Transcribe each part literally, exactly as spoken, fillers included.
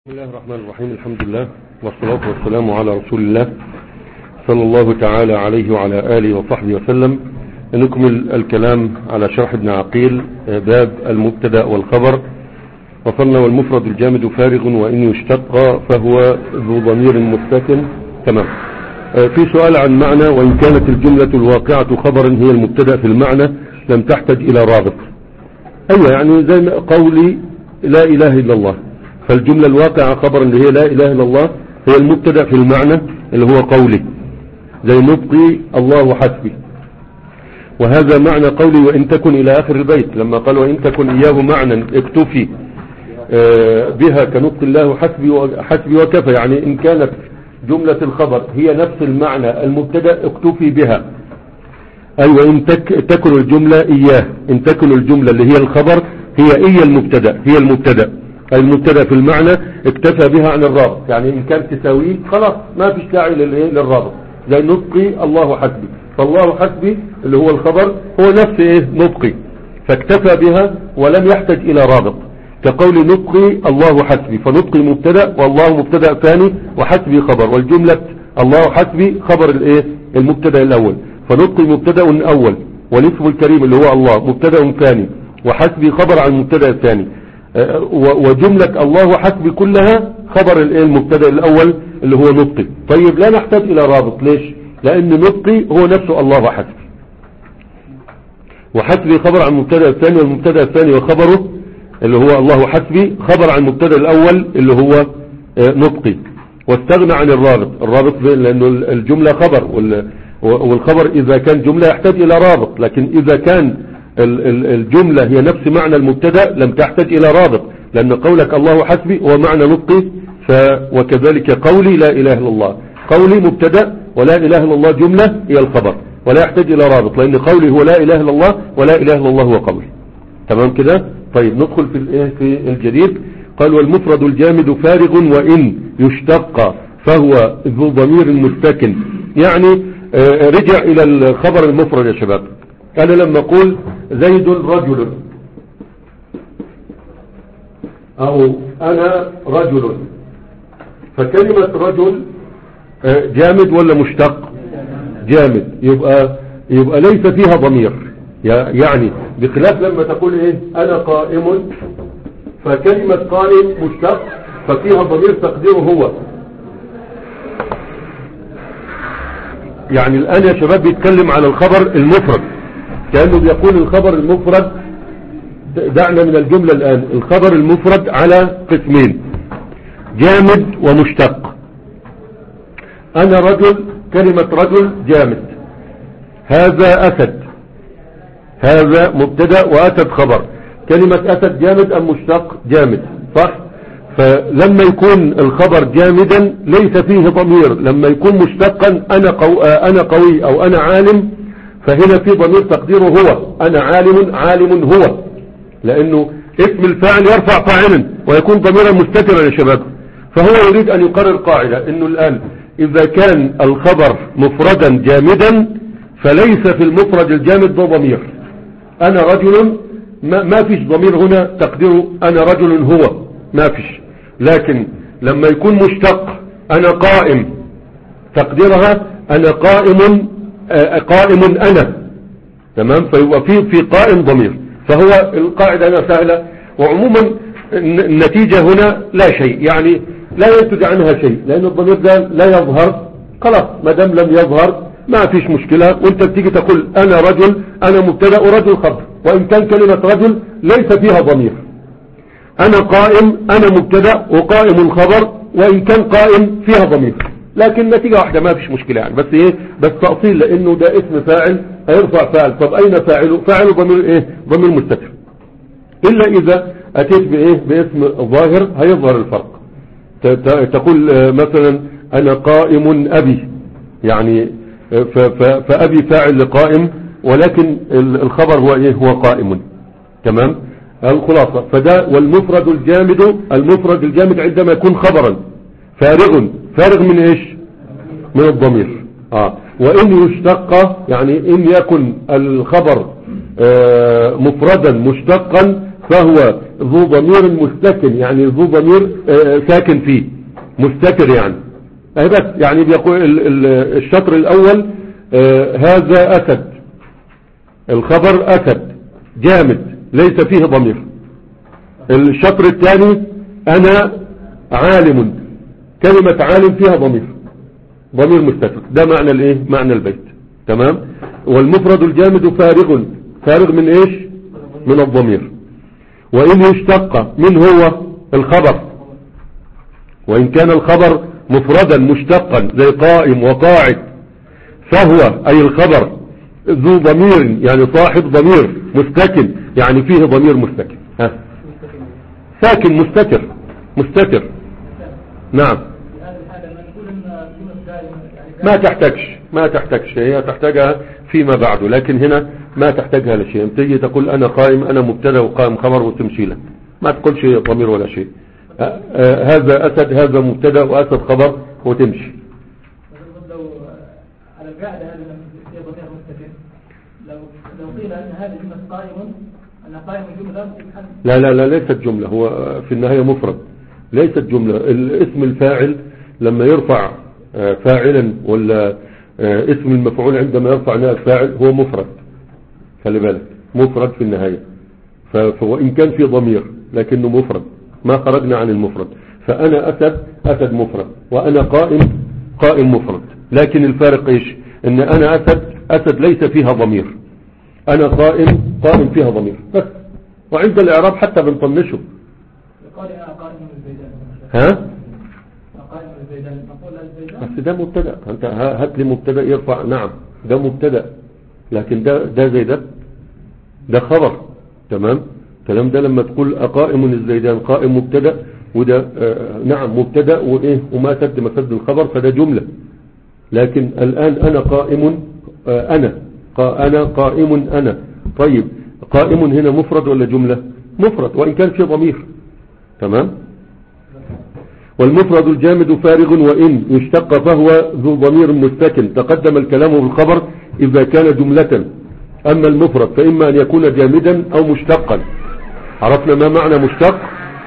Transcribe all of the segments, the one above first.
بسم الله الرحمن الرحيم. الحمد لله والصلاة والسلام على رسول الله صلى الله تعالى عليه وعلى آله وصحبه وسلم. نكمل الكلام على شرح ابن عقيل باب المبتدأ والخبر. وصلنا والمفرد الجامد فارغ وإن يشتق فهو ذو ضمير مستتر. تمام. في سؤال عن معنى وإن كانت الجملة الواقعة خبرا هي المبتدأ في المعنى لم تحتاج إلى رابط. أيوة يعني زي قولي لا إله إلا الله، فالجملة الواقعة خبرا اللي هي لا إله إلا الله هي المبتدأ في المعنى اللي هو قولي، زي نبقي الله حسبي، وهذا معنى قولي وإن تكن إلى آخر البيت لما قال وإن تكن إياه معنى اكتفي بها كنبقي الله حسبي حسبي وكفى. يعني إن كانت جملة الخبر هي نفس المعنى المبتدأ اكتفي بها. أي وإن تك تكن الجملة إياه، إن تكن الجملة اللي هي الخبر هي إيا المبتدأ، هي المبتدأ المبتدأ في المعنى اكتفى بها عن الرابط. يعني إن كانت تساويه خلاص ما فيش داعي للرابط، زي نبقي الله حسبي، فالله حسبي اللي هو الخبر هو نفس ايه نبقي، فاكتفى بها ولم يحتاج إلى رابط. كقول نبقي الله حسبي، فنبقي مبتدأ والله مبتدأ ثاني وحسبي خبر، والجملة الله حسبي خبر الايه المبتدأ الأول، فنبقي مبتدأ أول والاسم الكريم اللي هو الله مبتدأ ثاني وحسبي خبر عن المبتدأ الثاني، وجملة الله حسبي كلها خبر المبتدأ الأول اللي هو نبقي. طيب لا نحتاج إلى رابط. ليش؟ لأن نبقي هو نفسه الله حسبي، وحسبي خبر عن المبتدأ الثاني، والمبتدأ الثاني وخبره اللي هو الله حسبي خبر عن المبتدأ الأول اللي هو نبقي، واستغنى عن الرابط. الرابط لأنه الجملة خبر، والخبر إذا كان جملة يحتاج إلى رابط، لكن إذا كان الجملة هي نفس معنى المبتدأ لم تحتاج إلى رابط، لأن قولك الله حسبي هو معنى نبقي، وكذلك قولي لا إله إلا الله، قولي مبتدأ ولا إله إلا الله جملة هي الخبر ولا يحتاج إلى رابط، لأن قولي هو لا إله إلا الله ولا إله إلا الله هو قولي. تمام كده؟ طيب ندخل في في الجديد. قال والمفرد الجامد فارغ وإن يشتق فهو ذو ضمير مستكن. يعني رجع إلى الخبر المفرد يا شباب. أنا لما أقول زيد رجل أو أنا رجل، فكلمة رجل جامد ولا مشتق؟ جامد، يبقى يبقى ليس فيها ضمير. يعني بخلاف لما تقول إيه أنا قائم، فكلمة قائم مشتق ففيها ضمير تقديره هو. يعني الآن يا شباب بيتكلم على الخبر المفرد كأنه بيقول الخبر المفرد. دعنا من الجملة الآن. الخبر المفرد على قسمين، جامد ومشتق. أنا رجل، كلمة رجل جامد، هذا أسد، هذا مبتدأ وأسد خبر. كلمة أسد جامد أم مشتق؟ جامد، صح؟ فلما يكون الخبر جامدا ليس فيه ضمير. لما يكون مشتقا أنا, قو... أنا قوي أو أنا عالم، فهنا في ضمير تقديره هو. أنا عالم، عالم هو، لأنه اسم الفاعل يرفع فاعلا ويكون ضميرا مستترا يا شباب. فهو يريد أن يقرر قاعدة إنه الآن إذا كان الخبر مفردا جامدا فليس في المفرد الجامد ضو ضمير. أنا رجل ما, ما فيش ضمير هنا تقديره أنا رجل هو، ما فيش. لكن لما يكون مشتق أنا قائم تقديرها أنا قائم، قائم أنا. تمام. فيبقى في في قائم ضمير. فهو القاعدة هنا سهلة، وعموما النتيجة هنا لا شيء، يعني لا ينتج عنها شيء، لأن الضمير ده لا يظهر. خلاص ما دام لم يظهر ما فيش مشكلة. وانت بتيجي تقول أنا رجل، أنا مبتدأ ورجل خبر، وإن كان كلمة رجل ليس فيها ضمير. أنا قائم، أنا مبتدأ وقائم خبر، وإن كان قائم فيها ضمير، لكن نتيجة واحدة ما فيش مشكلة يعني. بس ايه بس تأصيل، لانه ده اسم فاعل هيرفع فاعل. طب اين فاعله؟ فاعله ضمير ايه ضمير مستتر، الا اذا اتيت بايه باسم ظاهر هيظهر الفرق. تقول مثلا انا قائم ابي، يعني فابي فاعل لقائم، ولكن الخبر هو ايه هو قائم. تمام. الخلاصة فده والمفرد الجامد. المفرد الجامد عندما يكون خبرا فارغ، فارغ من ايش؟ من الضمير. اه وان يشتق، يعني ان يكن الخبر آه مفردا مشتقا فهو ذو ضمير مستكن، يعني ذو ضمير ساكن فيه مستتر يعني. اهي بس يعني بيقول الشطر الاول هذا اسد، الخبر اسد جامد ليس فيه ضمير. الشطر الثاني انا عالم، كلمة عالم فيها ضمير، ضمير مستتر. ده معنى الايه؟ معنى البيت. تمام. والمفرد الجامد فارغ، فارغ من ايش؟ من الضمير. وان يشتق من هو الخبر، وان كان الخبر مفردا مشتقا زي قائم وقاعد، فهو اي الخبر ذو ضمير يعني صاحب ضمير مستكن، يعني فيه ضمير مستكن. ها ساكن مستتر، مستتر. نعم. ما تحتاجش ما تحتاجش هي تحتاجها فيما بعد، لكن هنا ما تحتاجها لشيء. تيجي تقول انا قائم، انا مبتدا وقائم خبر وتمشي لك، ما تقولش ضمير ولا شيء. هذا اسد، هذا مبتدا واسد خبر وتمشي. لو على القاعده هذا في ضمير مستتر، لو لو قيل ان هذه جمله قائم، ان قائم جمله. لا لا لا ليست جمله، هو في النهايه مفرد، ليست جمله. الاسم الفاعل لما يرفع فاعلا، ولا اسم المفعول عندما يرفع نائب فاعل هو مفرد، خلي بالك مفرد في النهاية. فوإن كان في ضمير لكنه مفرد، ما خرجنا عن المفرد. فأنا أسد، أسد مفرد، وأنا قائم، قائم مفرد. لكن الفارق إيش؟ إن أنا أسد، أسد ليس فيها ضمير، أنا قائم، قائم فيها ضمير بس. وعند الإعراب حتى بنطنشه. ها؟ بس ده مبتدا، انت هات لي مبتدا يرفع. نعم ده مبتدا، لكن ده ده زي ده ده خبر. تمام. الكلام ده لما تقول اقائم الزيدان، قائم مبتدا، وده آه نعم مبتدا وايه وما سد مسد الخبر، فده جمله. لكن الان انا قائم، آه انا قا انا قائم انا. طيب قائم هنا مفرد ولا جمله؟ مفرد وان كان في ضمير. تمام. والمفرد الجامد فارغ وإن يشتق فهو ذو ضمير مستكن، تقدم الكلام بالخبر إذا كان جملة. أما المفرد فإما أن يكون جامدا أو مشتقا. عرفنا ما معنى مشتق؟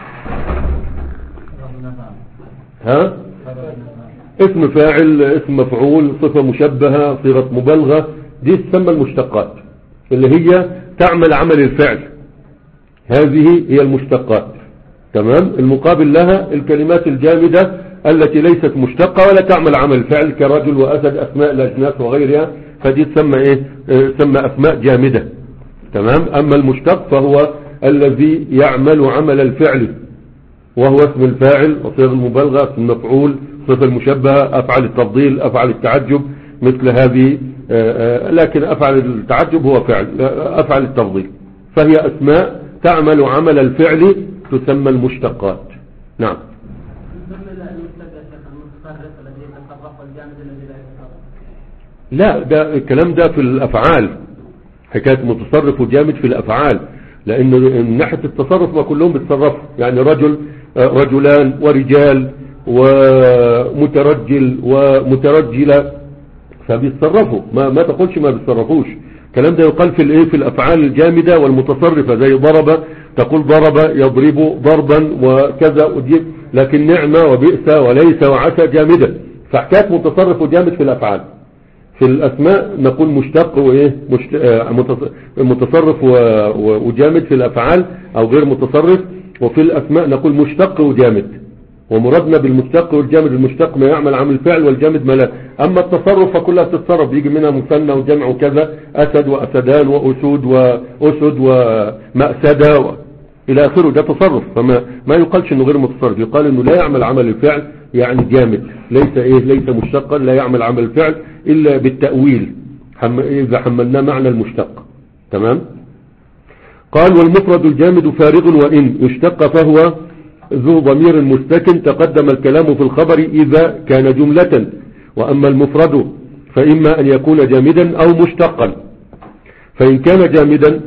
ها؟ اسم فاعل، اسم مفعول، صفة مشبهة، صيغة مبالغة، دي تسمى المشتقات اللي هي تعمل عمل الفعل. هذه هي المشتقات. تمام. المقابل لها الكلمات الجامدة التي ليست مشتقة ولا تعمل عمل فعل، كرجل وأسد، أسماء الأجناس وغيرها، فدي تسمى إيه؟ تسمى أسماء جامدة. تمام. أما المشتق فهو الذي يعمل عمل الفعل، وهو اسم الفاعل وصيغ المبالغة، اسم المفعول، صفة المشبهة، أفعل التفضيل، أفعل التعجب، مثل هذه. لكن أفعل التعجب هو فعل، أفعل التفضيل فهي أسماء تعمل عمل الفعل، تسمى المشتقات. نعم. لا ده الكلام ده في الأفعال، حكاية متصرف وجامد في الأفعال، لأنه من ناحية التصرف ما كلهم بيتصرفوا. يعني رجل، رجلان، ورجال، ومترجل ومترجلة، فبيتصرفوا. ما, ما تقولش ما بيتصرفوش. الكلام ده يقال في الايه؟ في الافعال الجامدة والمتصرفة، زي ضرب، تقول ضرب يضرب ضربا وكذا وجيب. لكن نعمة وبئس وليس وعسى جامدة. فحكاية متصرف وجامد في الافعال. في الاسماء نقول مشتق وايه؟ مشت... متصرف وجامد في الافعال او غير متصرف. وفي الاسماء نقول مشتق وجامد، ومرادنا بالمشتق والجامد المشتق ما يعمل عمل الفعل، والجامد ما لا. اما التصرف فكلها بتتصرف، يجي منها مثنى وجمع وكذا، اسد واسدان واسود واسد ومأسدة و... الى اخره. ده تصرف، فما ما يقالش انه غير متصرف، يقال انه لا يعمل عمل الفعل، يعني جامد، ليس ايه ليس مشتقا، لا يعمل عمل الفعل الا بالتأويل حم... اذا حملناه معنى المشتق. تمام. قال والمفرد الجامد فارغ وإن يشتق فهو ذو ضمير مستكن، تقدم الكلام في الخبر إذا كان جملة. وأما المفرد فإما أن يكون جامدا أو مشتقا. فإن كان جامدا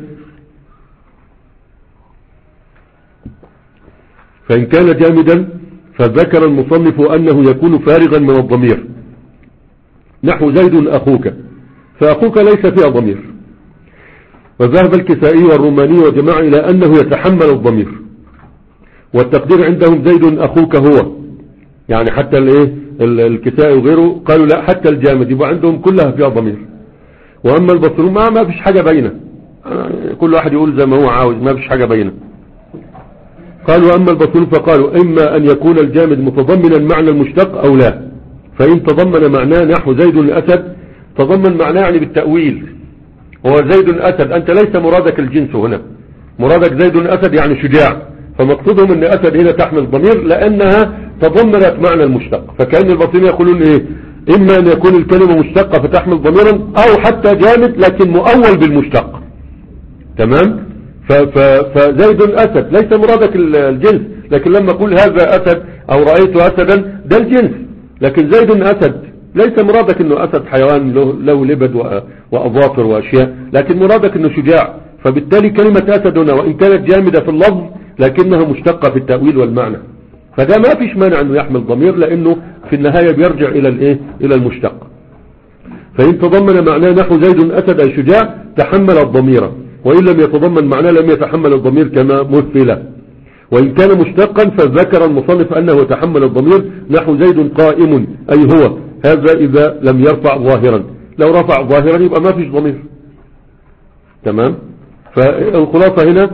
فإن كان جامدا فذكر المصنف أنه يكون فارغا من الضمير، نحو زيد أخوك، فأخوك ليس فيها ضمير. وذهب الكسائي والروماني وجماعة إلى أنه يتحمل الضمير، والتقدير عندهم زيد أخوك هو، يعني حتى الايه الكسائي وغيره قالوا لا حتى الجامد يبقى عندهم كلها فيها ضمير. وأما البصريون ما ما فيش حاجة بينه، كل واحد يقول زي ما هو عاوز، ما فيش حاجة بينه. قالوا أما البصريون فقالوا إما أن يكون الجامد متضمنا معنى المشتق أو لا، فإن تضمن معناه نحو زيد الأسد تضمن معناه يعني بالتأويل، هو زيد الأسد أنت ليس مرادك الجنس هنا، مرادك زيد الأسد يعني شجاع، فمقصودهم أن أسد هنا تحمل ضمير لأنها تضمنت معنى المشتق. فكأن البصريين يقولون إيه إما أن يكون الكلمة مشتقة فتحمل ضميرا، أو حتى جامد لكن مؤول بالمشتق. تمام. فزيد الأسد ليس مرادك الجنس، لكن لما أقول هذا أسد أو رأيت أسدا ده الجنس، لكن زيد أسد ليس مرادك أنه أسد حيوان له, له لبد وأظافر وأشياء، لكن مرادك أنه شجاع. فبالتالي كلمة أسد هنا وإن كانت جامدة في اللفظ لكنها مشتقة في التأويل والمعنى، فده ما فيش مانع أنه يحمل ضمير، لأنه في النهاية بيرجع إلى الإيه إلى المشتق. فإن تضمن معناه نحو زيد أسد أي شجاع تحمل الضمير، وإن لم يتضمن معناه لم يتحمل الضمير كما مثل. وإن كان مشتقا فذكر المصنف أنه يتحمل الضمير نحو زيد قائم أي هو، هذا إذا لم يرفع ظاهرا، لو رفع ظاهرا يبقى ما فيش ضمير. تمام. فالخلاصة هنا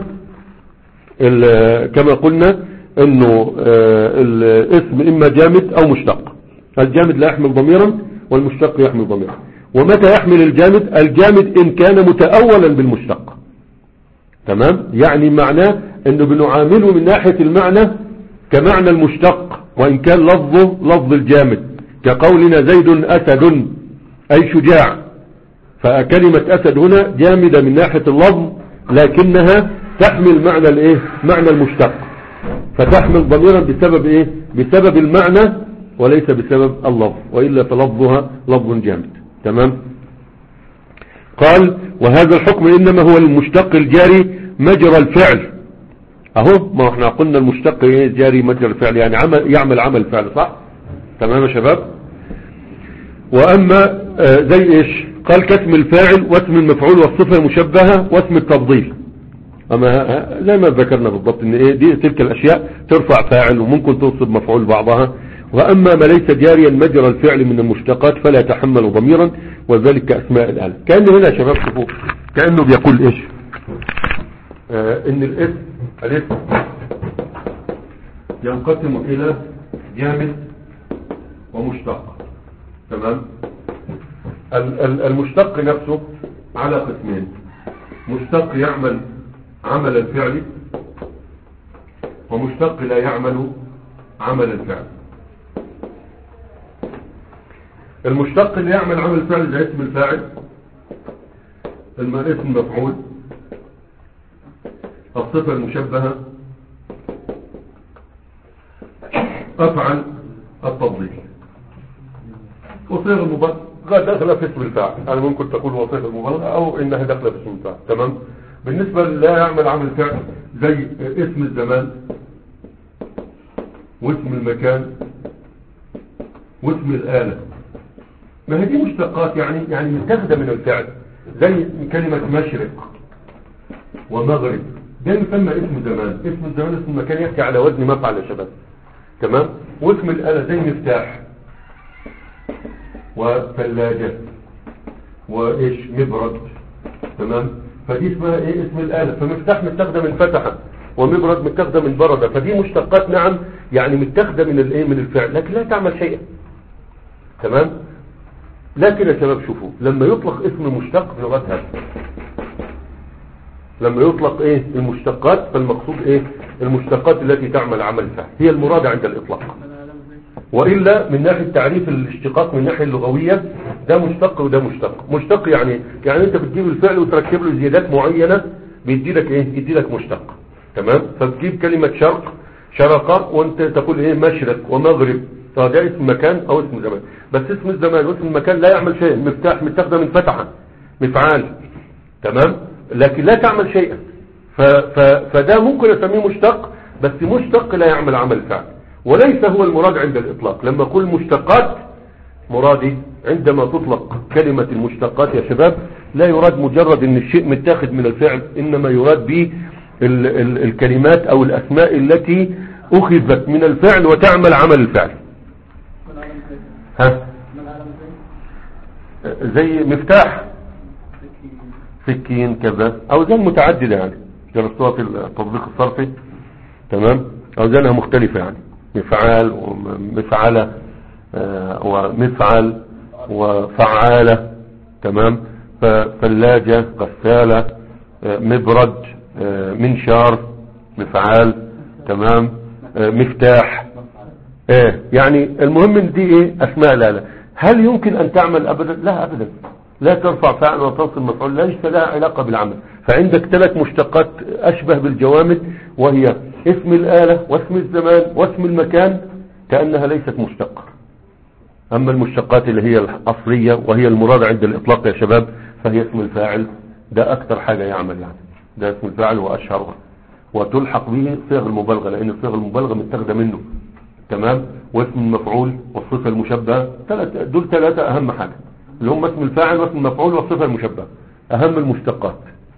كما قلنا انه الاسم اما جامد او مشتق، الجامد لا يحمل ضميرا والمشتق يحمل ضميرا. ومتى يحمل الجامد؟ الجامد ان كان متأولا بالمشتق. تمام. يعني معناه انه بنعامله من ناحية المعنى كمعنى المشتق وان كان لفظه لفظ الجامد، كقولنا زيد اسد اي شجاع، فكلمة اسد هنا جامدة من ناحية اللفظ لكنها تحمل معنى الايه معنى المشتق، فتحمل ضميرا بسبب ايه بسبب المعنى وليس بسبب اللفظ، وإلا فلفظها لفظ جامد. تمام. قال وهذا الحكم إنما هو المشتق الجاري مجرى الفعل. اهو ما احنا قلنا المشتق جاري مجرى الفعل، يعني عمل يعمل عمل فعل، صح؟ تمام يا شباب. واما آه زي ايش؟ قال كاسم الفاعل واسم المفعول والصفة المشبهة واسم التفضيل. اما زي ما ذكرنا بالضبط ان ايه دي تلك الاشياء ترفع فاعل وممكن تنصب مفعول بعضها. واما ما ليس جاريا مجرى الفعل من المشتقات فلا يتحمل ضميرا، وذلك كاسماء الآلة. كأن هنا يا شباب شوفوا كأنه بيقول ايش آه ان الاسم الاسم ينقسم الى جامد ومشتق. تمام. المشتق نفسه على قسمين، مشتق يعمل عمل الفعل ومشتق لا يعمل عمل الفعل. المشتق اللي يعمل عمل الفعل زي اسم الفاعل، اسم المفعول، الصفة المشبهة، أفعل التفضيل، وصيغ المبالغة داخلة في اسم الفاعل. أنا ممكن تقول وصيغ المبالغة أو إنها داخلة في اسم الفاعل. تمام. بالنسبة لا يعمل عمل فعل زي اسم الزمان واسم المكان واسم الآلة، ما هي دي مشتقات يعني يعني متاخده من الفعل، زي كلمة مشرق ومغرب ده يسمى اسم زمان. اسم الزمان اسم المكان يحكي على وزن مفعل يا شباب. تمام. واسم الآلة زي مفتاح وثلاجة وايش مبرد. تمام. فدي اسمها ايه اسم الآلة. فمفتاح متاخده من فتحة ومبرد متاخده من برده، فدي مشتقات نعم يعني متاخده من الايه من الفعل لكن لا تعمل شيئا. تمام. لكن يا شباب شوفوا لما يطلق اسم مشتق في لغتها، لما يطلق ايه المشتقات فالمقصود ايه المشتقات التي تعمل عمل فعل هي المراد عند الاطلاق. وإلا من ناحية تعريف الاشتقاق من الناحية اللغوية ده مشتق وده مشتق. مشتق يعني يعني انت بتجيب الفعل وتركب له زيادات معينة بيدي لك ايه يدي لك مشتق. تمام. فتجيب كلمة شرق شرق وانت تقول ايه مشرق ومغرب، فده اسم مكان او اسم زمان. بس اسم الزمان واسم المكان لا يعمل شيء، مفتاح متاخده من فتحة مفعال. تمام. لكن لا تعمل شيئا. ف ف فده ممكن اسميه مشتق، بس مشتق لا يعمل عمل فعل وليس هو المراد عند الاطلاق. لما اقول مشتقات مرادي عندما تطلق كلمة المشتقات يا شباب لا يراد مجرد ان الشيء متاخد من الفعل، انما يراد به ال ال الكلمات او الاسماء التي اخذت من الفعل وتعمل عمل الفعل. ها زي مفتاح، سكين، كذا، اوزان متعددة يعني درستوها في التطبيق الصرفي، تمام، اوزانها مختلفة يعني مفعال ومفعلة آه ومفعل وفعالة، تمام، فثلاجة، غسالة، آه مبرد، آه منشار، مفعال، تمام، آه مفتاح، ايه يعني المهم ان دي ايه اسماء الآلة. هل يمكن ان تعمل ابدا؟ لا ابدا، لا ترفع فاعل وتنصب مفعول، ليس لها علاقة بالعمل. فعندك ثلاث مشتقات اشبه بالجوامد، وهي اسم الآلة واسم الزمان واسم المكان، كأنها ليست مشتقة. اما المشتقات اللي هي الاصلية وهي المراد عند الاطلاق يا شباب، فهي اسم الفاعل، ده اكثر حاجة يعمل يعني، ده اسم الفاعل واشهرها، وتلحق به صيغ المبالغة لان صيغ المبالغة متاخده منه، تمام، واسم المفعول والصفة المشبهة، دول ثلاثة اهم حاجة اللي هم اسم الفاعل واسم المفعول والصفة المشبهة، اهم المشتقات،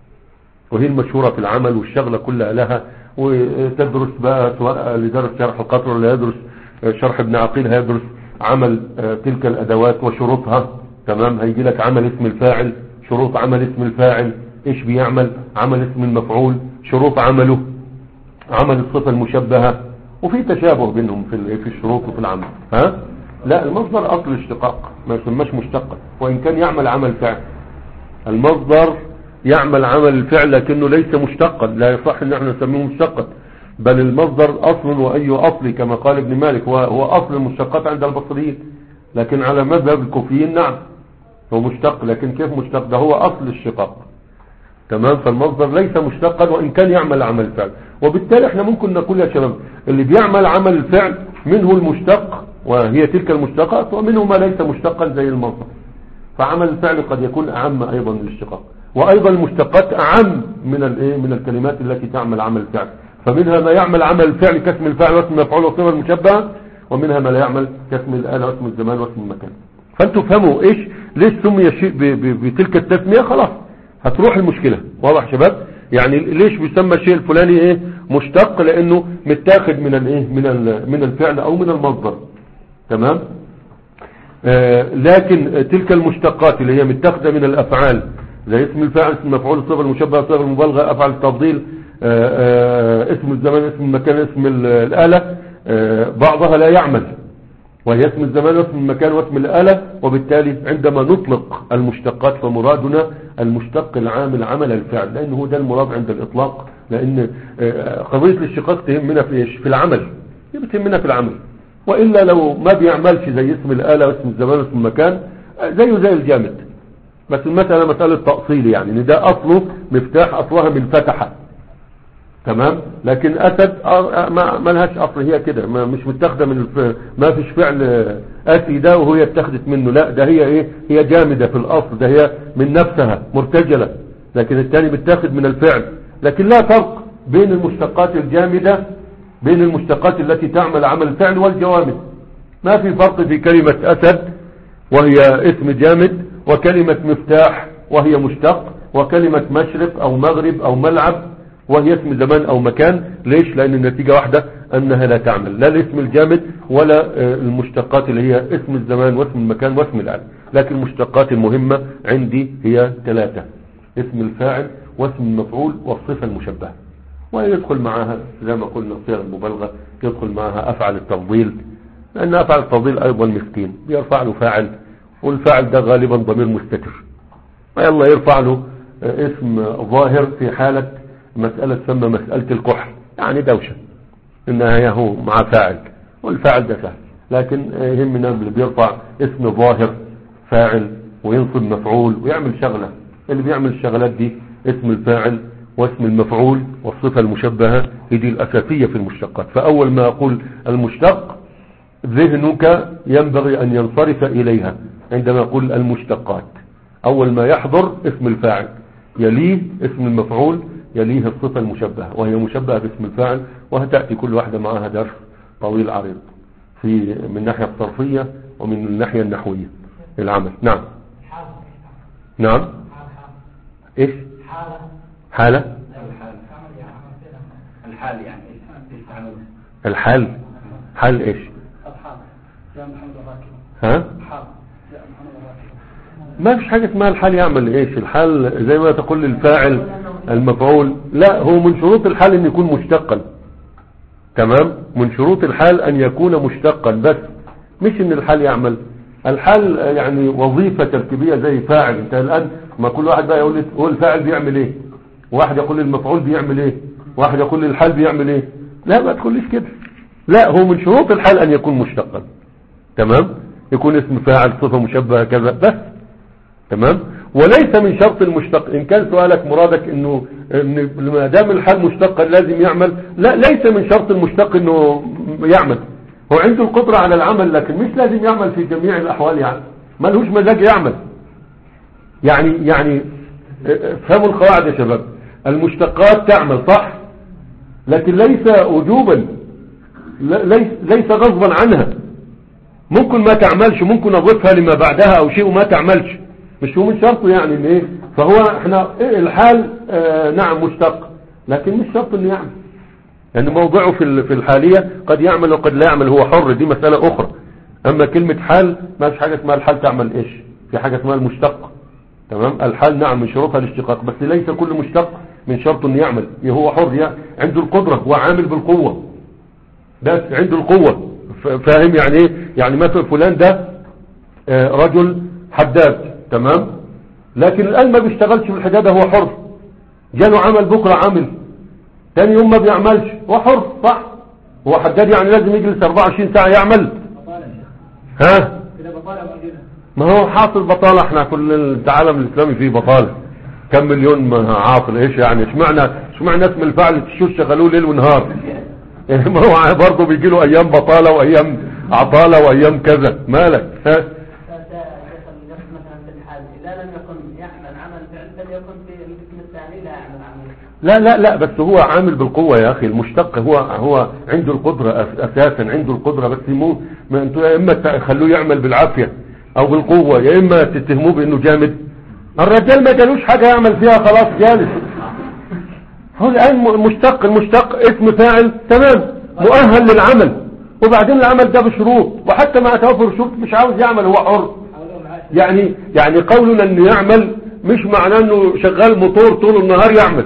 وهي المشهورة في العمل والشغلة كلها لها. وتدرس بقى سواء لدرس شرح القطر ولا يدرس شرح ابن عقيل هيدرس عمل تلك الادوات وشروطها، تمام، هيجي لك عمل اسم الفاعل، شروط عمل اسم الفاعل، ايش بيعمل، عمل اسم المفعول، شروط عمله، عمل الصفة المشبهة، وفي تشابه بينهم في في الشروط وفي العمل. ها لا، المصدر اصل الاشتقاق ما يسمىش مشتقا، وان كان يعمل عمل فعل. المصدر يعمل عمل الفعل لكنه ليس مشتقا، لا يصح ان احنا نسميه مشتقا، بل المصدر اصل، واي اصل كما قال ابن مالك هو, هو اصل المشتقات عند البصريين، لكن على مذهب الكوفيين نعم هو مشتق، لكن كيف مشتق؟ ده هو اصل الشقاق، تمام. فالمصدر ليس مشتقا وان كان يعمل عمل الفعل، وبالتالي احنا ممكن نقول يا شباب اللي بيعمل عمل الفعل منه المشتق وهي تلك المشتقات، ومنه ما ليس مشتقا زي المصدر. فعمل الفعل قد يكون اعم ايضا من الاشتقاق، وايضا المشتقات اعم من الايه من الكلمات التي تعمل عمل الفعل. فمنها ما يعمل عمل الفعل كاسم الفاعل واسم المفعول والصفه المشبهه، ومنها ما لا يعمل كاسم الآلة واسم الزمان واسم المكان. فانتوا فهموا ايش ليش سمي شيء بتلك التسميه، خلاص هتروح المشكله. واضح شباب؟ يعني ليش بيسمى الشيء الفلاني ايه مشتق؟ لانه متاخد من الايه من من الفعل او من المصدر، تمام. آه لكن تلك المشتقات اللي هي متاخده من الافعال زي اسم الفاعل، اسم المفعول، الصفه المشبهه، صيغه المبالغه، افعال التفضيل، آه آه اسم الزمان، اسم المكان، اسم الآلة، آه بعضها لا يعمل، وهي اسم الزمان واسم المكان واسم الآلة. وبالتالي عندما نطلق المشتقات فمرادنا المشتق العامل عمل الفعل، لأنه ده المراد عند الإطلاق، لأن قضية الاشتقاق تهمنا في إيش؟ في العمل، بتهمنا في العمل. وإلا لو ما بيعملش زي اسم الآلة واسم الزمان واسم المكان زيه زي الجامد، بس المسألة مسألة تأصيل، يعني ان ده أصله مفتاح، أصلها من فتحة، تمام. لكن أسد ما ما لهاش أصل، هي كده مش متاخده من الف... ما فيش فعل أسي ده وهي اتخذت منه، لا ده هي ايه هي جامدة في الأصل، ده هي من نفسها مرتجلة، لكن الثاني متاخد من الفعل. لكن لا فرق بين المشتقات الجامدة، بين المشتقات التي تعمل عمل الفعل والجوامد. ما في فرق في كلمة أسد وهي اسم جامد، وكلمة مفتاح وهي مشتق، وكلمة مشرق أو مغرب أو ملعب وهي اسم زمان أو مكان. ليش؟ لأن النتيجة واحدة، أنها لا تعمل لا الاسم الجامد ولا المشتقات اللي هي اسم الزمان واسم المكان واسم الآلة. لكن المشتقات المهمة عندي هي ثلاثة: اسم الفاعل واسم المفعول والصفة المشبهة. ويدخل معها زي ما قلنا صيغ المبالغة، يدخل معها أفعل التفضيل، لأن أفعل التفضيل أيضا مسكين بيرفع له فاعل، والفاعل ده غالبا ضمير مستتر، يلا يرفع له اسم ظاهر في حالة مسألة تسمى مسألة الكحل، يعني دوشة إنها هو مع فاعل، والفاعل ده سهل. لكن يهمنا اللي بيرفع اسم ظاهر فاعل وينصب مفعول ويعمل شغلة. اللي بيعمل الشغلات دي اسم الفاعل واسم المفعول والصفة المشبهة، هي دي الأساسية في المشتقات. فأول ما أقول المشتق ذهنك ينبغي أن ينصرف إليها عندما أقول المشتقات. أول ما يحضر اسم الفاعل، يليه اسم المفعول، يليه الصفة المشبهة وهي مشبهة باسم الفاعل، وهتأتي كل واحدة معها درس طويل عريض في من الناحية الصرفية ومن الناحية النحوية العمل. نعم نعم ايش حالة حالة الحال الحال يعني ايش تعمل الحال حال ايش الحال يا محمد الراكب ها حال يا محمد الراكب ما فيش حاجة اسمها الحال يعمل ايش الحال زي ما تقول الفاعل المفعول لا هو من شروط الحال ان يكون مشتقا تمام من شروط الحال ان يكون مشتقا بس مش ان الحال يعمل الحال يعني وظيفة تركيبية زي فاعل انت الان ما كل واحد بقى يقول هو الفاعل بيعمل ايه واحد يقول المفعول بيعمل ايه واحد يقول الحال بيعمل ايه لا ما تقوليش كده لا هو من شروط الحال ان يكون مشتقا تمام يكون اسم فاعل صفة مشبهة كذا بس تمام وليس من شرط المشتق ان كان سؤالك مرادك انه إن ما دام الحال مشتقا لازم يعمل لا ليس من شرط المشتق انه يعمل هو عنده القدرة على العمل لكن مش لازم يعمل في جميع الاحوال يعني ما لهوش مزاج يعمل يعني يعني فهموا القواعد يا شباب المشتقات تعمل صح لكن ليس وجوبا ليس, ليس غصبا عنها ممكن ما تعملش ممكن اضيفها لما بعدها او شيء وما تعملش مش هو من شرطه يعني ان ايه فهو احنا إيه الحال اه نعم مشتق لكن مش شرط انه يعمل لان يعني موضعه في في الحالية قد يعمل وقد لا يعمل هو حر دي مسألة اخرى اما كلمة حال ما فيش حاجة اسمها الحال تعمل ايش في حاجة اسمها المشتق تمام الحال نعم من شروطها الاشتقاق بس ليس كل مشتق من شرط انه يعمل هو حر يعني عنده القدرة هو عامل بالقوة ده عنده القوة فاهم يعني ايه يعني مثلا فلان ده اه رجل حداد تمام لكن الآن ما بيشتغلش في الحدادة هو حر جاله عمل بكرة عمل تاني يوم ما بيعملش هو حر صح هو حداد يعني لازم يجلس أربعة وعشرين ساعة يعمل ها ما هو حاصل بطالة احنا كل العالم الإسلامي فيه بطالة كم مليون عاطل ايش يعني اشمعنى اشمعنى اسم الفعل تشوف شغلوه ليل ونهار ما هو برضه بيجي له ايام بطالة وايام عطالة وايام كذا مالك ها لا لا لا بس هو عامل بالقوة يا اخي المشتق هو هو عنده القدرة اساسا عنده القدرة بس مو ما انتوا يا اما تخلوه يعمل بالعافية او بالقوة يا اما تتهموه بانه جامد الرجال ما جالوش حاجة يعمل فيها خلاص جالس هو الان مشتق المشتق اسم فاعل تمام مؤهل للعمل وبعدين العمل ده بشروط وحتى مع توفر الشروط مش عاوز يعمل هو حر يعني يعني قولنا انه يعمل مش معناه انه شغال موتور طول النهار يعمل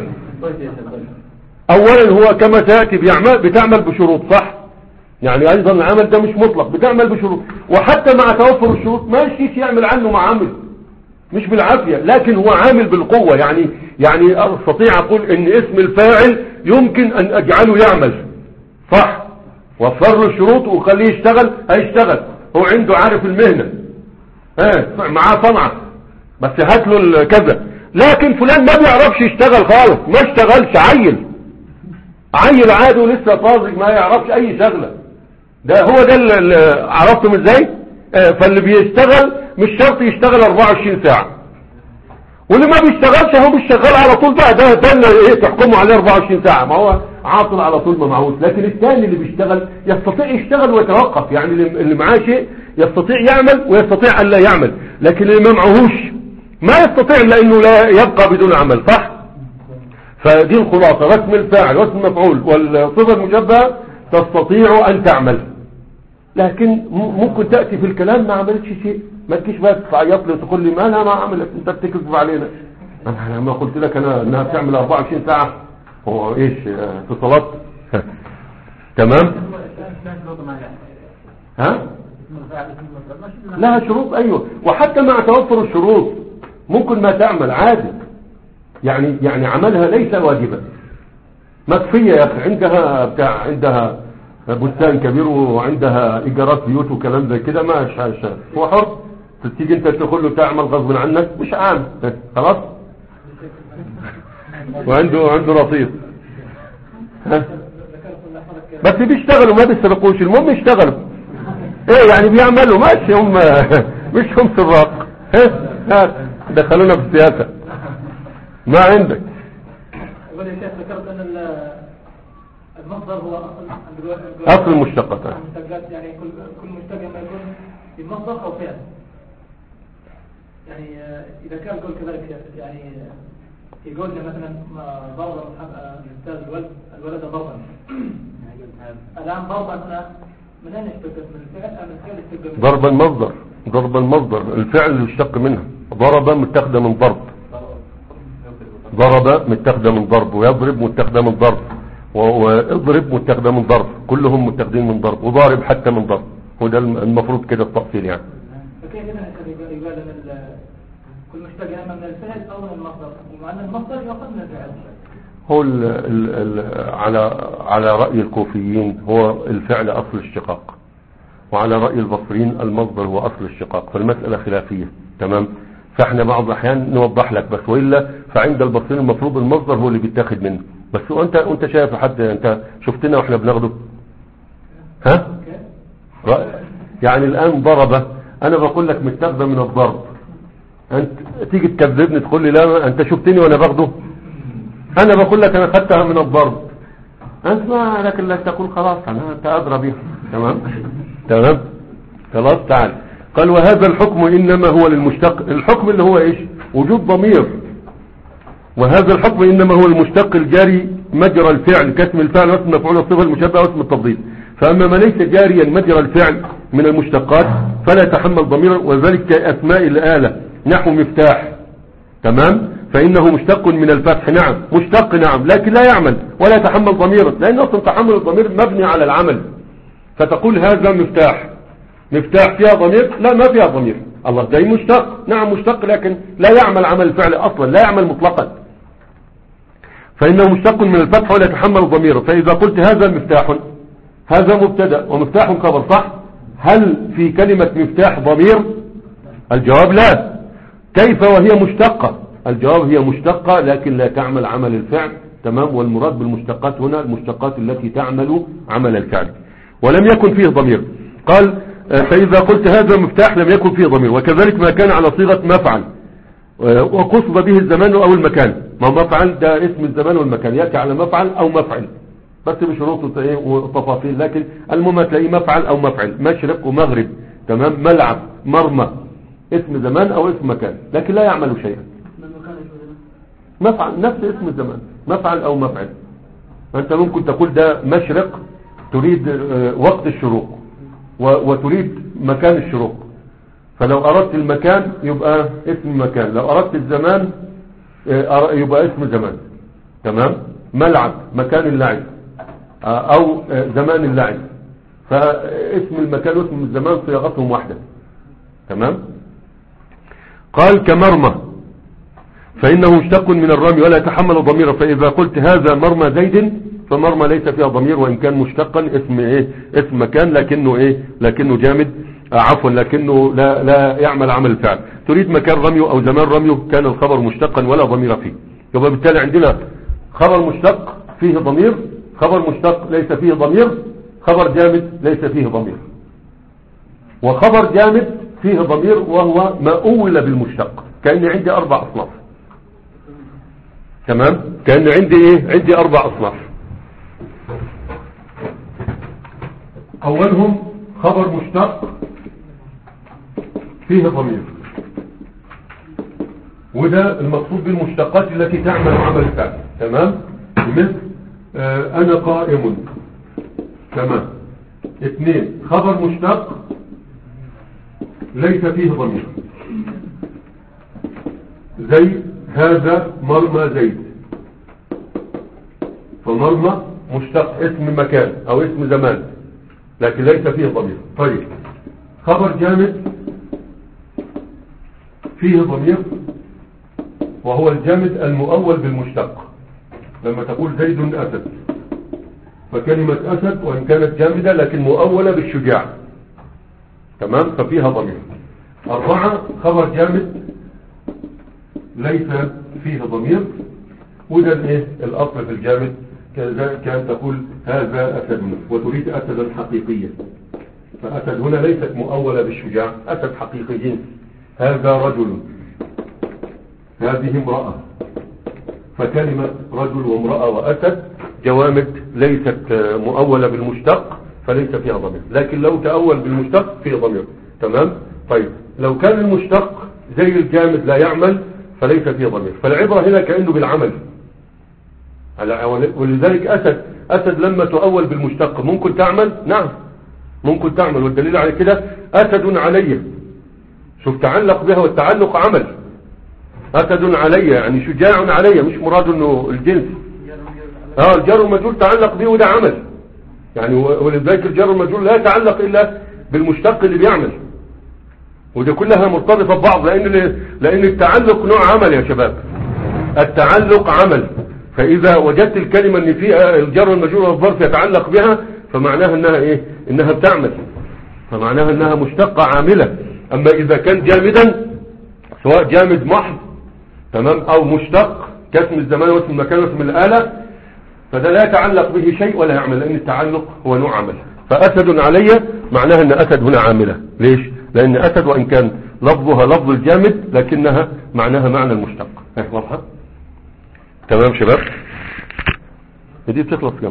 اولا هو كما تأتي بيعمل بتعمل بشروط صح يعني ايضا العمل ده مش مطلق بتعمل بشروط وحتى مع توفر الشروط ما يشيش يعمل عنه مع عمل مش بالعافية لكن هو عامل بالقوة يعني يعني استطيع اقول ان اسم الفاعل يمكن ان اجعله يعمل صح وفر له الشروط وخليه يشتغل هيشتغل هو عنده عارف المهنة ها معاه صنعة بس هات له كذا لكن فلان ما بيعرفش يشتغل خالص ما اشتغلش عيل عيل عادي ولسه طازج ما يعرفش اي شغلة ده هو ده اللي عرفتم ازاي اه فاللي بيشتغل مش شرط يشتغل أربعة وعشرين ساعة واللي ما بيشتغلش هو مش شغال على طول بقى ده ده اللي ايه تحكمه عليه أربعة وعشرين ساعة ما هو عاطل على طول ما معهوش لكن الثاني اللي بيشتغل يستطيع يشتغل ويتوقف يعني اللي معاه شيء يستطيع يعمل ويستطيع ان لا يعمل لكن اللي ما معهوش ما يستطيع لانه لا يبقى بدون عمل صح فدي الخلاصة رسم الفاعل واسم المفعول والصفة المشبهة تستطيع ان تعمل لكن ممكن تأتي في الكلام ما عملتش شيء ما تجيش بقى تعيط لي وتقول لي ما انا ما عملت انت بتكذب علينا انا ما قلت لك انا انها بتعمل أربعة وعشرين ساعة هو ايش في صلاة تمام ها لها شروط ايوه وحتى مع توفر الشروط ممكن ما تعمل عادي يعني يعني عملها ليس واجبا مكفية يا اخي عندها بتاع عندها بستان كبير وعندها ايجارات بيوت وكلام زي كده ما مش هو حر تيجي انت تقول له تعمل غصب عنك مش عام خلاص وعنده عنده رصيد بس بيشتغلوا ما بيسرقوش المهم يشتغلوا ايه يعني بيعملوا ماشي هم مش هم سراق دخلونا في السياسة ما عندك يقول يا شيخ ذكرت ان المصدر هو اصل اصل المشتقات يعني كل كل مشتق ما يكون في مصدر او فعل يعني اذا كان قول كذلك يعني في قولنا مثلا ضرب الأستاذ الولد الولد ضربا. الآن ضربا هنا من أين اشتقت من الفعل أم الفعل اشتق منه؟ ضرب المصدر، ضرب المصدر الفعل اللي اشتق منها. ضرب متاخده من ضرب، ضرب متاخده من ضرب، ويضرب متاخده من ضرب، واضرب متاخده من ضرب، كلهم متاخدين من ضرب، وضارب حتى من ضرب. هو ده المفروض كده التفصيل يعني. فكيف يقال ان كل مشتق اما من الفعل او من المصدر، ومع ان المصدر ياخذ من الفعل؟ هو ال ال ال على على رأي الكوفيين هو الفعل أصل الاشتقاق، وعلى رأي البصريين المصدر هو أصل الاشتقاق، فالمسألة خلافية. تمام. فاحنا بعض الأحيان نوضح لك بس، وإلا فعند البصريين المفروض المصدر هو اللي بيتاخد منه بس. وانت وانت شايف حد، انت شفتنا واحنا بناخده؟ ها رأي. يعني الآن ضربة انا بقول لك متاخده من الضرب، انت تيجي تكذبني تقول لي لا انت شفتني وانا باخده. انا بقول لك انا خدتها من الضرب، انت ما لك الا تقول خلاص انا انت ادرى بها. تمام تمام خلاص. تعال قال وهذا الحكم انما هو للمشتق. الحكم اللي هو ايش؟ وجود ضمير. وهذا الحكم انما هو المشتق الجاري مجرى الفعل كاسم الفعل واسم مفعول الصفه المشبهه واسم التفضيل. فاما ما ليس جاريا مجرى الفعل من المشتقات فلا يتحمل ضميرا، وذلك كاسماء الاله نحو مفتاح. تمام. فانه مشتق من الفتح، نعم مشتق نعم، لكن لا يعمل ولا يتحمل ضميرا، لان اصلا تحمل الضمير مبني على العمل. فتقول هذا مفتاح، مفتاح فيها ضمير؟ لا ما فيها ضمير. الله ده مشتق، نعم مشتق، لكن لا يعمل عمل الفعل اصلا، لا يعمل مطلقا. فانه مشتق من الفتح ولا يتحمل ضميرا. فاذا قلت هذا مفتاح، هذا مبتدا ومفتاح خبر، صح؟ هل في كلمة مفتاح ضمير؟ الجواب لا. كيف وهي مشتقة؟ الجواب هي مشتقة لكن لا تعمل عمل الفعل. تمام. والمراد بالمشتقات هنا المشتقات التي تعمل عمل الفعل. ولم يكن فيه ضمير. قال فإذا قلت هذا مفتاح لم يكن فيه ضمير. وكذلك ما كان على صيغة مفعل وقصد به الزمان أو المكان. ما مفعل ده اسم الزمان والمكان، يأتي على مفعل أو مفعل بس بشروط وتفاصيل، لكن المهم تلاقيه مفعل أو مفعل، مشرق ومغرب. تمام. ملعب، مرمى، اسم زمان أو اسم مكان، لكن لا يعمل شيئا. مفعل نفس اسم الزمان، مفعل أو مفعل. أنت ممكن تقول ده مشرق تريد وقت الشروق وتريد مكان الشروق، فلو أردت المكان يبقى اسم مكان، لو أردت الزمان يبقى اسم زمان. تمام. ملعب مكان اللعب أو زمان اللعب، فاسم المكان واسم الزمان صياغتهم واحدة. تمام. قال كمرمى فإنه مشتق من الرمي ولا يتحمل ضميرا. فإذا قلت هذا مرمى زيد فمرمى ليس فيها ضمير، وإن كان مشتقا اسم إيه؟ اسم مكان، لكنه إيه؟ لكنه جامد، آه عفوا لكنه لا, لا يعمل عمل الفعل. تريد مكان رميه أو زمان رميه كان الخبر مشتقا ولا ضمير فيه. يبقى بالتالي عندنا خبر مشتق فيه ضمير، خبر مشتق ليس فيه ضمير، خبر جامد ليس فيه ضمير، وخبر جامد فيه ضمير وهو ما أول بالمشتق. كأني عندي أربع أصناف. تمام. كأن عندي ايه؟ عندي اربع اصناف. اولهم خبر مشتق فيه ضمير، وده المقصود بالمشتقات التي تعمل عمل الفعل. تمام. مثل آه انا قائم. تمام. اثنين خبر مشتق ليس فيه ضمير، زي هذا مرمى زيد. فمرمى مشتق اسم مكان او اسم زمان لكن ليس فيه ضمير. طيب خبر جامد فيه ضمير وهو الجامد المؤول بالمشتق. لما تقول زيد اسد فكلمة اسد وان كانت جامدة لكن مؤولة بالشجاع. تمام. ففيها ضمير. اربعة خبر جامد ليس فيه ضمير، وده الايه الاصل في الجامد. كان تقول هذا اسد وتريد اسدا حقيقيا، فاسد هنا ليست مؤولة بالشجاع، اسد حقيقي جنس. هذا رجل، هذه امرأة، فكلمة رجل وامرأة واسد جوامد ليست مؤولة بالمشتق فليس فيها ضمير، لكن لو تأول بالمشتق فيه ضمير. تمام. طيب لو كان المشتق زي الجامد لا يعمل فليس فيه ضمير. فالعبرة هنا كأنه بالعمل. ولذلك أسد أسد لما تؤول بالمشتق ممكن تعمل، نعم ممكن تعمل، والدليل على كده أسد علي. شوف تعلق بها، والتعلق عمل. أسد علي يعني شجاع علي، مش مراد انه الجنس. اه الجار والمجرور تعلق به وده عمل يعني. ولذلك الجار والمجرور لا يتعلق الا بالمشتق اللي بيعمل، وده كلها مرتبطة ببعض، لان لان التعلق نوع عمل يا شباب. التعلق عمل. فاذا وجدت الكلمة ان فيها الجار والمجرور والظرف يتعلق بها فمعناها انها ايه؟ انها بتعمل، فمعناها انها مشتقة عاملة. اما اذا كان جامدا سواء جامد محض تمام او مشتق كاسم الزمان واسم المكان واسم الآلة، فده لا يتعلق به شيء ولا يعمل، لان التعلق هو نوع عمل. فاسد علي معناها ان اسد هنا عاملة. ليش؟ لان اسد وان كان لفظها لفظ الجامد لكنها معناها معنى المشتق. ايه واضحة؟ تمام شباب؟ دي بتخلص كم؟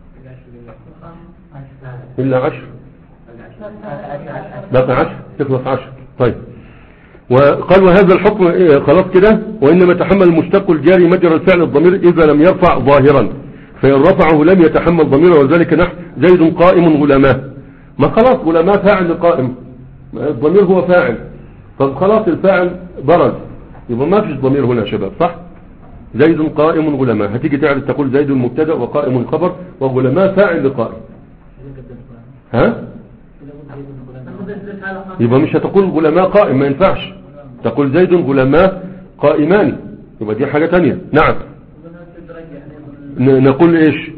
الا عشر. باقي عشر تخلص عشر. طيب وقال وهذا الحكم إيه خلاص كده. وإنما تحمل المشتق الجاري مجرى الفعل الضمير إذا لم يرفع ظاهرا، فإن رفعه لم يتحمل ضميرا، وذلك نحو زيد قائم غلاماه. ما خلاص غلاماه فاعل لقائم، الضمير هو فاعل، طب خلاص الفاعل برز، يبقى ما فيش ضمير هنا يا شباب، صح؟ زيد قائم غلاماه، هتيجي تعرف تقول زيد مبتدا وقائم خبر وغلاماه فاعل لقائم. ها؟ يبقى مش هتقول غلاماء قائم، ما ينفعش تقول زيد غلاماء قائمان، يبقى دي حاجة تانية. نعم نقول ايش؟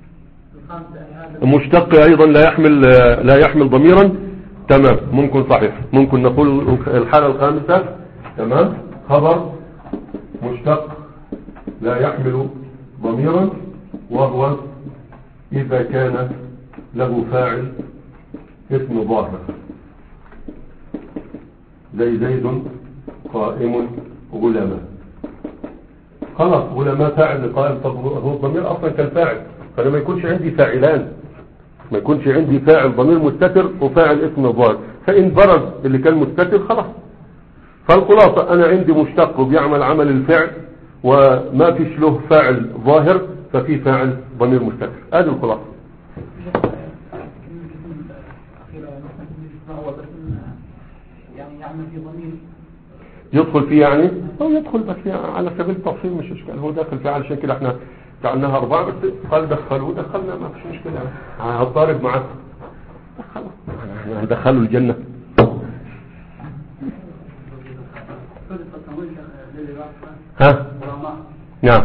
مشتق ايضا لا يحمل لا يحمل ضميرا. تمام ممكن صحيح، ممكن نقول الحالة الخامسة تمام خبر مشتق لا يحمل ضميرا، وهو إذا كان له فاعل اسم ظاهر زي زيد قائم غلاماء. خلاص غلاماء فاعل لقائم، طب هو الضمير اصلا كالفاعل، فانا ما يكونش عندي فاعلان، ما يكونش عندي فاعل ضمير مستتر وفاعل اسم ظاهر، فان برز اللي كان مستتر خلاص. فالخلاصة انا عندي مشتق وبيعمل عمل الفعل وما فيش له فاعل ظاهر، ففي فاعل ضمير مستتر. هذه الخلاصة. يدخل فيه يعني او يدخل بس يعني على سبيل التفصيل مش اشكال، هو داخل فيه علشان كده احنا جعلناها اربعة، بس قال دخلوه دخلنا ما فيش مشكلة يعني. هضارب معاك دخلوا هندخلوا الجنة. ها نعم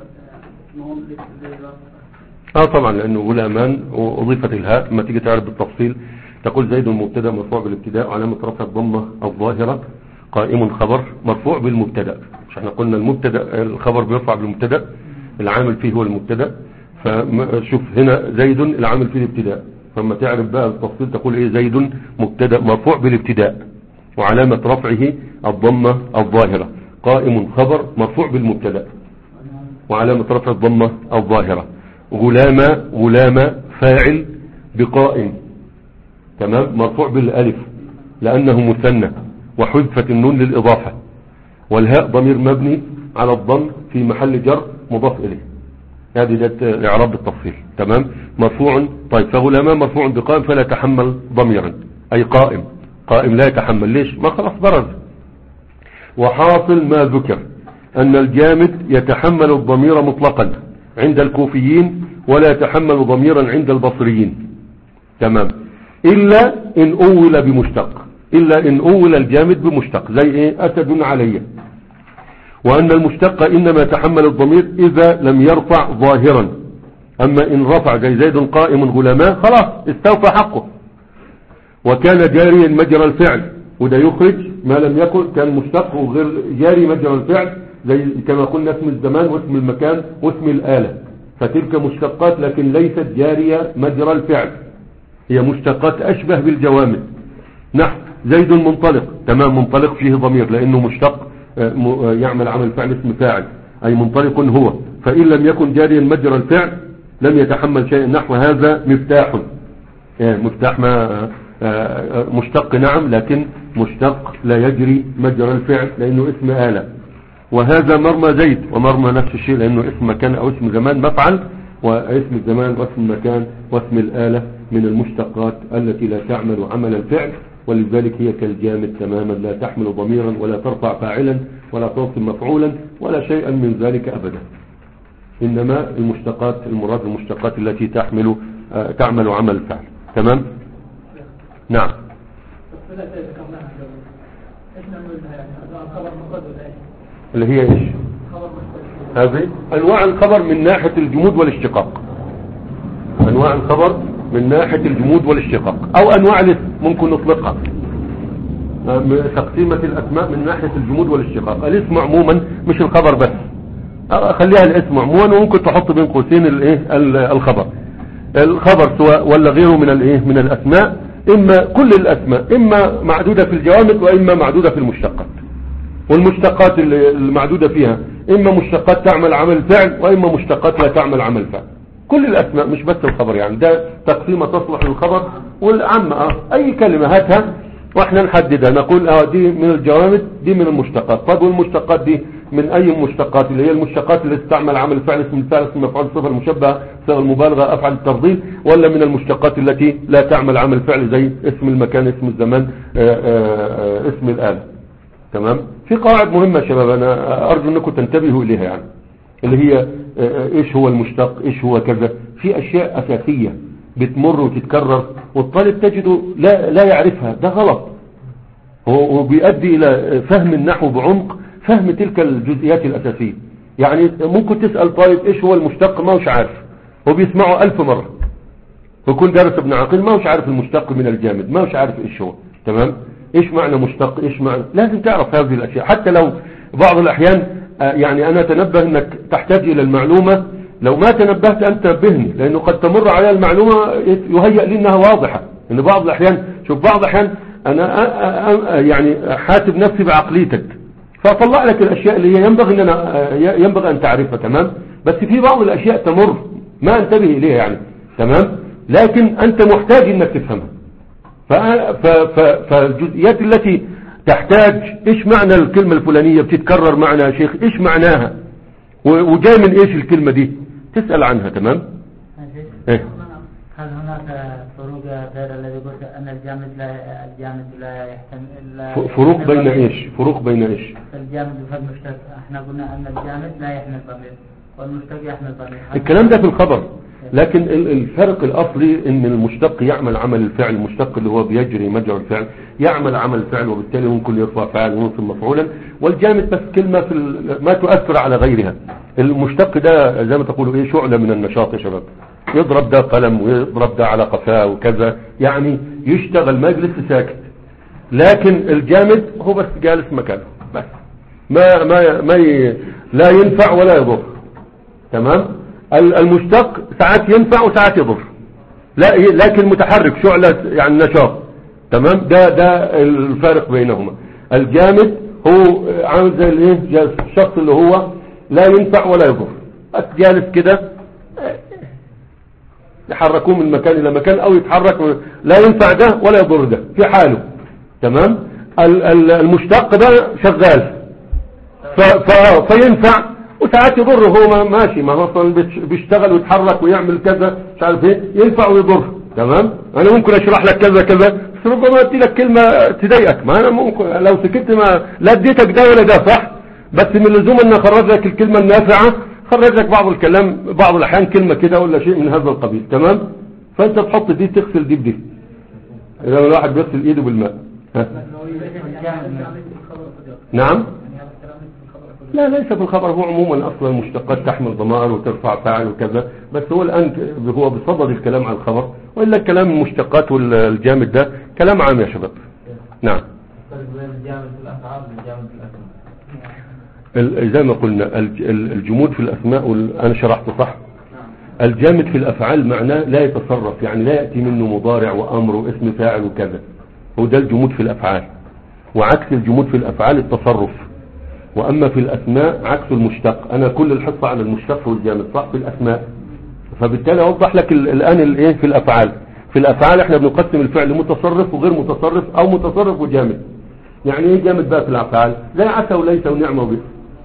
اه طبعا لانه غلامان واضيفت الهاء. ما تيجي تعرف بالتفصيل تقول زيد مبتدا مرفوع بالابتداء وعلامة رفع الضمة الظاهرة، قائم خبر مرفوع بالمبتدا. مش احنا قلنا المبتدا الخبر بيرفع بالمبتدا، العامل فيه هو المبتدا. فشوف هنا زيد العامل فيه الابتداء، فما تعرف بقى التفصيل تقول ايه زيد مبتدا مرفوع بالابتداء وعلامة رفعه الضمة الظاهرة، قائم خبر مرفوع بالمبتدا وعلامة رفع الضمة الظاهرة، غلام غلام فاعل بقائم تمام مرفوع بالالف لانه مثنى وحذفت النون للاضافة، والهاء ضمير مبني على الضم في محل جر مضاف اليه. هذه ده اعراب بالتفصيل تمام. مرفوع طيب فغلام مرفوع بقائم فلا يتحمل ضميرا، اي قائم قائم لا يتحمل. ليش؟ ما خلاص برز. وحاصل ما ذكر ان الجامد يتحمل الضمير مطلقا عند الكوفيين ولا يتحمل ضميرا عند البصريين تمام، الا ان اول بمشتق، الا ان اول الجامد بمشتق زي ايه اسد علي. وان المشتق انما يتحمل الضمير اذا لم يرفع ظاهرا، اما ان رفع زي زيد قائم غلاماء خلاص استوفى حقه وكان جاريا مجرى الفعل، وده يخرج ما لم يكن كان مشتق وغير جاري مجرى الفعل، زي كما قلنا اسم الزمان واسم المكان واسم الآلة، فتلك مشتقات لكن ليست جارية مجرى الفعل، هي مشتقات أشبه بالجوامد. نحو زيد منطلق تمام منطلق فيه ضمير لأنه مشتق يعمل عمل فعل اسم فاعل أي منطلق هو، فإن لم يكن جاريا مجرى الفعل لم يتحمل شيء. نحو هذا مفتاح، مفتاح ما مشتق نعم لكن مشتق لا يجري مجرى الفعل لأنه اسم آلة، وهذا مرمى زيد، ومرمى نفس الشيء لأنه اسم مكان أو اسم زمان مفعل، واسم الزمان واسم مكان واسم الآلة من المشتقات التي لا تعمل عمل الفعل، ولذلك هي كالجامد تماما، لا تحمل ضميرا ولا ترفع فاعلا ولا تنصب مفعولا ولا شيئا من ذلك أبدا. إنما المشتقات المراد المشتقات التي تحمل آه تعمل عمل الفعل. تمام. نعم. اللي هي ايش؟ هذه انواع الخبر من ناحية الجمود والاشتقاق، انواع الخبر من ناحية الجمود والاشتقاق، او انواع الاسم ممكن نطلقها تقسيمة الاسماء من ناحية الجمود والاشتقاق. الاسم عموما مش الخبر بس، خليها الاسم عموما، وممكن تحط بين قوسين الايه الخبر. الخبر سواء ولا غيره من الايه من الاسماء، اما كل الاسماء اما معدودة في الجوامد واما معدودة في المشتقات. والمشتقات المعدودة فيها اما مشتقات تعمل عمل فعل واما مشتقات لا تعمل عمل فعل. كل الاسماء مش بس الخبر، يعني ده تقسيمة تصلح للخبر والعامة. اه اي كلمة هاتها واحنا نحددها نقول اه دي من الجوامد دي من المشتقات. طب والمشتقات دي من اي مشتقات؟ اللي هي المشتقات اللي تستعمل عمل الفعل، اسم الفعل، اسم المفعول، صفة المشبهة، صيغة المبالغة، افعال التفضيل، ولا من المشتقات التي لا تعمل عمل فعل زي اسم المكان، اسم الزمان، آآ آآ اسم الآلة. تمام. في قواعد مهمة يا شباب انا ارجو انكم تنتبهوا اليها، يعني اللي هي ايش هو المشتق، ايش هو كذا. في اشياء اساسية بتمر وتتكرر والطالب تجده لا, لا يعرفها، ده غلط، وبيؤدي الى فهم النحو بعمق، فهم تلك الجزئيات الاساسية. يعني ممكن تسأل طالب ايش هو المشتق ما هوش عارف، هو بيسمعه الف مرة، ويكون درس ابن عقيل ما هوش عارف المشتق من الجامد، ما هوش عارف ايش هو. تمام. ايش معنى مشتق، ايش معنى، لازم تعرف هذه الاشياء. حتى لو بعض الاحيان يعني انا اتنبه انك تحتاج الى المعلومة، لو ما تنبهت انت تنبهني، لانه قد تمر على المعلومة يهيأ لي انها واضحة. ان بعض الاحيان شوف بعض الاحيان انا يعني حاسب نفسي بعقليتك، فاطلع لك الاشياء اللي هي ينبغي ان انا ينبغي ان تعرفها. تمام. بس في بعض الاشياء تمر ما انتبه اليها يعني. تمام. لكن انت محتاج انك تفهمها. فالجزئيات التي تحتاج ايش معنى الكلمة الفلانية بتتكرر معنا يا شيخ، ايش معناها وجاي من ايش الكلمة دي، تسأل عنها. تمام. ايه هل هناك فروق غير الذي قلت ان الجامد لا الجامد لا يحتمل فروق بين ايش فروق بين ايش الجامد والمشتق؟ احنا قلنا ان الجامد لا يحمل ضمير والمشتق يحمل ضمير. الكلام ده في الخبر، لكن الفرق الاصلي ان المشتق يعمل عمل الفعل، المشتق اللي هو بيجري مجرى الفعل يعمل عمل الفعل، وبالتالي ممكن يرفع فاعل وينصب مفعولا. والجامد بس كلمة في ما تؤثر على غيرها. المشتق ده زي ما تقولوا ايه شعلة من النشاط يا شباب، يضرب ده قلم ويضرب ده على قفاه وكذا، يعني يشتغل ما يجلس ساكت. لكن الجامد هو بس جالس مكانه بس، ما ما ما ي... لا ينفع ولا يضر. تمام. المشتق ساعات ينفع وساعات يضر، لا لكن متحرك شعلة يعني نشاط. تمام. ده ده الفارق بينهما. الجامد هو عامل زي الايه الشخص اللي هو لا ينفع ولا يضر، بس جالس كده يحركوه من مكان الى مكان او يتحرك، لا ينفع ده ولا يضر ده في حاله. تمام. المشتق ده شغال فينفع وساعات يضر، هو ماشي ما هو اصلا بيشتغل ويتحرك ويعمل كذا مش عارف ايه، ينفع ويضر. تمام. انا ممكن اشرح لك كذا كذا بس ربما ادي لك كلمه تضايقك، ما انا ممكن لو سكت ما لا اديتك ده ولا ده صح، بس من اللزوم ان اخرج لك الكلمه النافعه، خرج لك بعض الكلام بعض الاحيان كلمه كده ولا شيء من هذا القبيل. تمام. فانت تحط دي تغسل دي بدي، اذا الواحد بيغسل ايده بالماء. ها. نعم. لا ليس في الخبر، هو عموما اصلا المشتقات تحمل ضمائر وترفع فاعل وكذا، بس هو الان هو بصدد الكلام عن الخبر، والا كلام المشتقات والجامد ده كلام عام يا شباب. نعم. الجامد في الافعال والجامد في الاسماء زي ما قلنا الجمود في الاسماء انا شرحته صح. الجامد في الافعال معناه لا يتصرف، يعني لا ياتي منه مضارع وامر واسم فاعل وكذا، هو ده الجمود في الافعال. وعكس الجمود في الافعال التصرف. واما في الاسماء عكس المشتق. انا كل الحصة على المشتق والجامد صح في الاسماء، فبالتالي اوضح لك الان الايه في الافعال. في الافعال احنا بنقسم الفعل متصرف وغير متصرف او متصرف وجامد. يعني ايه جامد بقى في الافعال؟ زي عسى وليس ونعمة وبئس،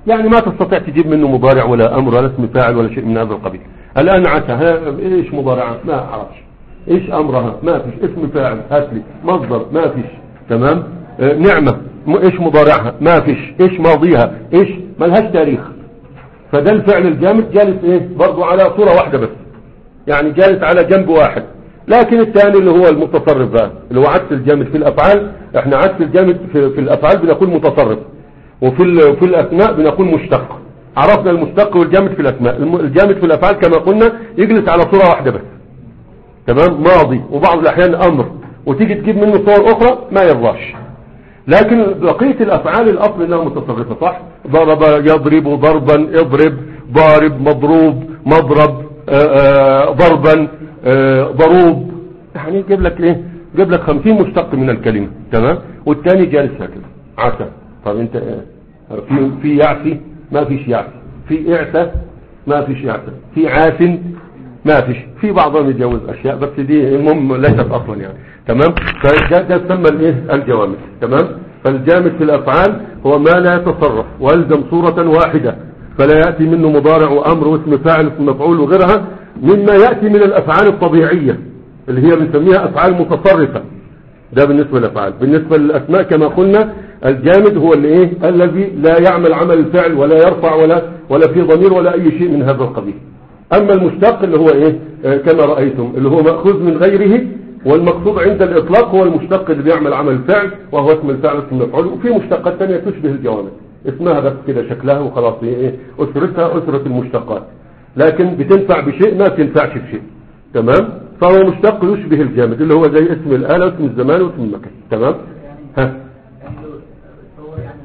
يعني ما تستطيع تجيب منه مضارع ولا امر ولا اسم فاعل ولا شيء من هذا القبيل. الان عسى ها ايش مضارعها؟ ما اعرفش. ايش امرها؟ ما فيش. اسم فاعل هات لي. مصدر ما فيش. تمام. آه نعمة ايش مضارعها؟ ما فيش. ايش ماضيها؟ ايش ملهاش تاريخ. فده الفعل الجامد جالس ايه برضو على صورة واحدة بس، يعني جالس على جنب واحد. لكن الثاني اللي هو المتصرف بقى اللي هو عكس الجامد في الافعال. احنا عكس الجامد في, في الافعال بنقول متصرف، وفي في الاسماء بنقول مشتق. عرفنا المشتق والجامد في الاسماء. الجامد في الافعال كما قلنا يجلس على صورة واحدة بس، تمام، ماضي وبعض الاحيان امر، وتيجي تجيب منه صور اخرى ما يرضاش. لكن بقية الافعال الاصل انها متصرفة، صح؟ ضرب يضرب ضربا، اضرب ضارب مضروب مضرب، آآ آآ ضربا، آآ ضروب، يعني يجيب لك ايه؟ يجيب لك خمسين مشتق من الكلمة، تمام. والثاني جالس هكذا عسى. طب انت في في يعسي ما فيش يعسي، في اعسى ما فيش اعسى، في عاس ما فيش. في بعضهم يتجوز اشياء بس دي المهم ليست اصلا يعني، تمام. فده تسمى الايه؟ الجوامد، تمام. فالجامد في الافعال هو ما لا يتصرف والزم صورة واحدة، فلا يأتي منه مضارع وامر واسم فاعل واسم مفعول وغيرها مما يأتي من الافعال الطبيعية اللي هي بنسميها افعال متصرفة. ده بالنسبة للافعال. بالنسبة للاسماء كما قلنا الجامد هو اللي ايه؟ الذي لا يعمل عمل الفعل ولا يرفع ولا ولا في ضمير ولا اي شيء من هذا القبيل. اما المشتق اللي هو ايه؟ آه كما رأيتم اللي هو مأخوذ من غيره، والمقصود عند الاطلاق هو المشتق اللي بيعمل عمل الفعل وهو اسم الفاعل اسم المفعول. وفي مشتقات ثانيه تشبه الجوامد اسمها بس كده شكلها وخلاص، ايه اسرتها اسرة المشتقات، لكن بتنفع بشيء ما بتنفعش بشيء، تمام. فهو مشتق يشبه الجامد اللي هو زي اسم الآلة واسم الزمان واسم المكان، تمام. ها هو يعني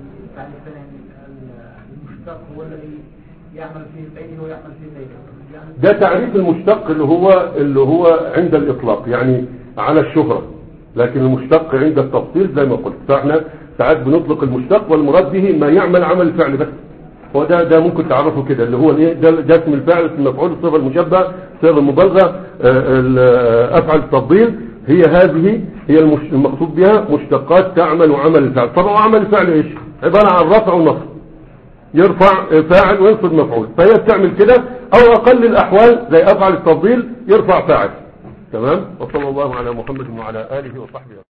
المشتق هو الذي يعمل فيه غيره ويعمل فيه غيره. ده تعريف المشتق اللي هو اللي هو عند الإطلاق يعني على الشهرة، لكن المشتق عند التفصيل زي ما قلت. فاحنا ساعات بنطلق المشتق والمراد به ما يعمل عمل الفعل بس. وده ده ممكن تعرفه كده اللي هو ايه؟ ده, ده اسم الفاعل اسم المفعول الصيغه المشبهه صيغه المبالغه افعل التفضيل. هي هذه هي المقصود بها مشتقات تعمل عمل الفعل. طبعا عمل الفعل ايش؟ عباره عن رفع ونصب، يرفع فاعل وينصب مفعول. فهي بتعمل كده، او اقل الاحوال زي افعل التفضيل يرفع فاعل، تمام. وصلى الله على محمد وعلى اله وصحبه.